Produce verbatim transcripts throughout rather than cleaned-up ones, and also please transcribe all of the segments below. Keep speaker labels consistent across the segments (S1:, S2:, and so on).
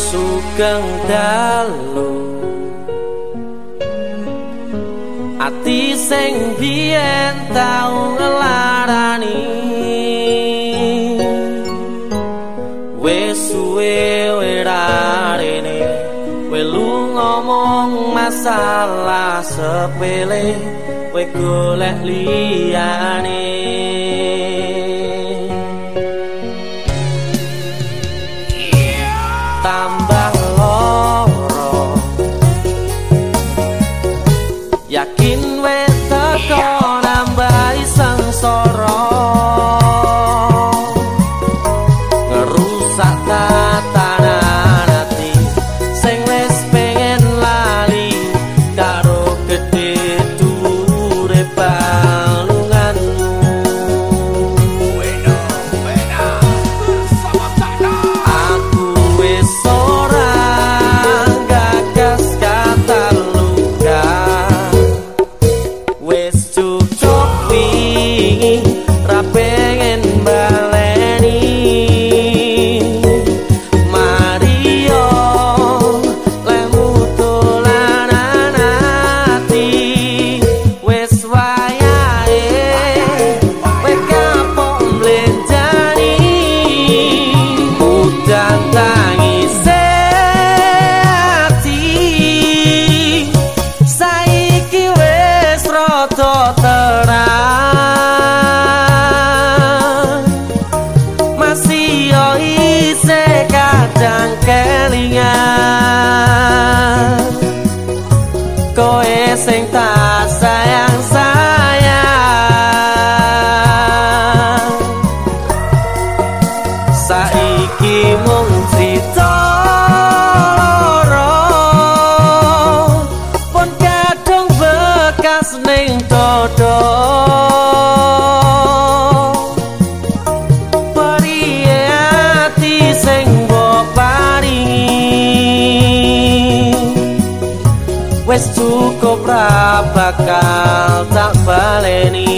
S1: sugeng dalu ati sing biyen tau ngelarani wis suwe werarene welu ngomong masalah sepele we golek liyane tambah loro yakin we teko nambahi sengsara ngerusak tatanan ati sing wis pengen lali karo gedhe dhuwure balunganmu aku wis ora gagas kata luka wis cukup wingi ra pengen baleni Mario lemu dolanan ati wis wayahe we kapok mlenjani udan tangise ati saiki wis rada terang masih yo isih kadang kelingan koe sing tak sayang sayang saiki mung crita loro pun kadung bekas ning dodo periye ati sing mbok paringi wis cukup ra bakal tak baleni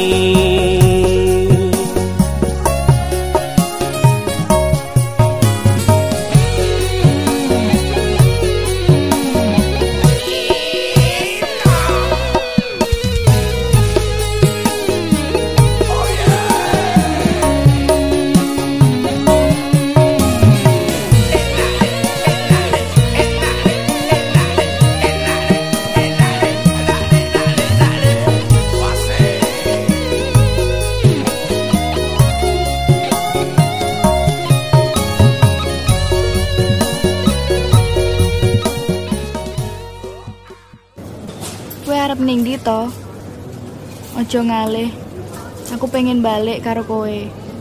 S2: Kowe arep ning ndi to? Aja ngalih. Aku pengen balik karo kowe.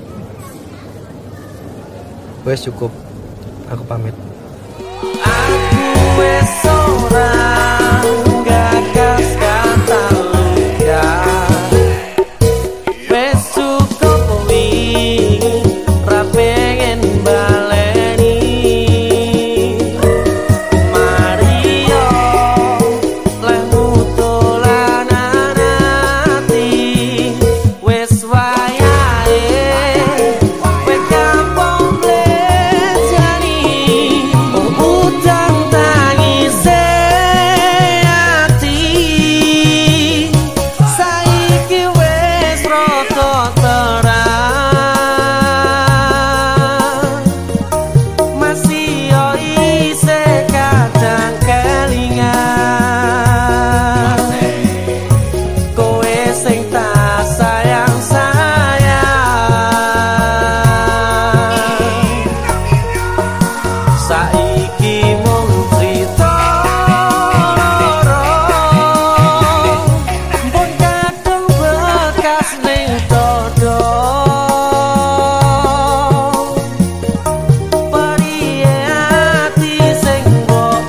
S3: Wes cukup. Aku pamit.
S1: aku wis ora gagas kata luka wis cukup wingi ra pengen baleni Mario lemu dolanan ati wis wayahe we kapok mlenjani udan tangise ati saiki wis rada terang masih yo isih kadang kelingan kowe sing tak sayang sayang saiki mung crita loro pun kadung bekas ning dodo periye ati sing mbok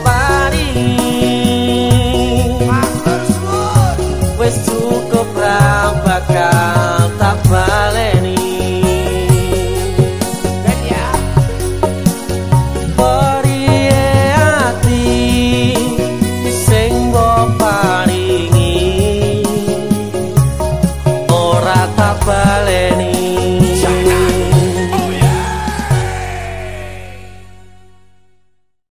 S1: paringi wis cukup ra bakal tak baleni periye ati sing mbok paringi ora tak baleni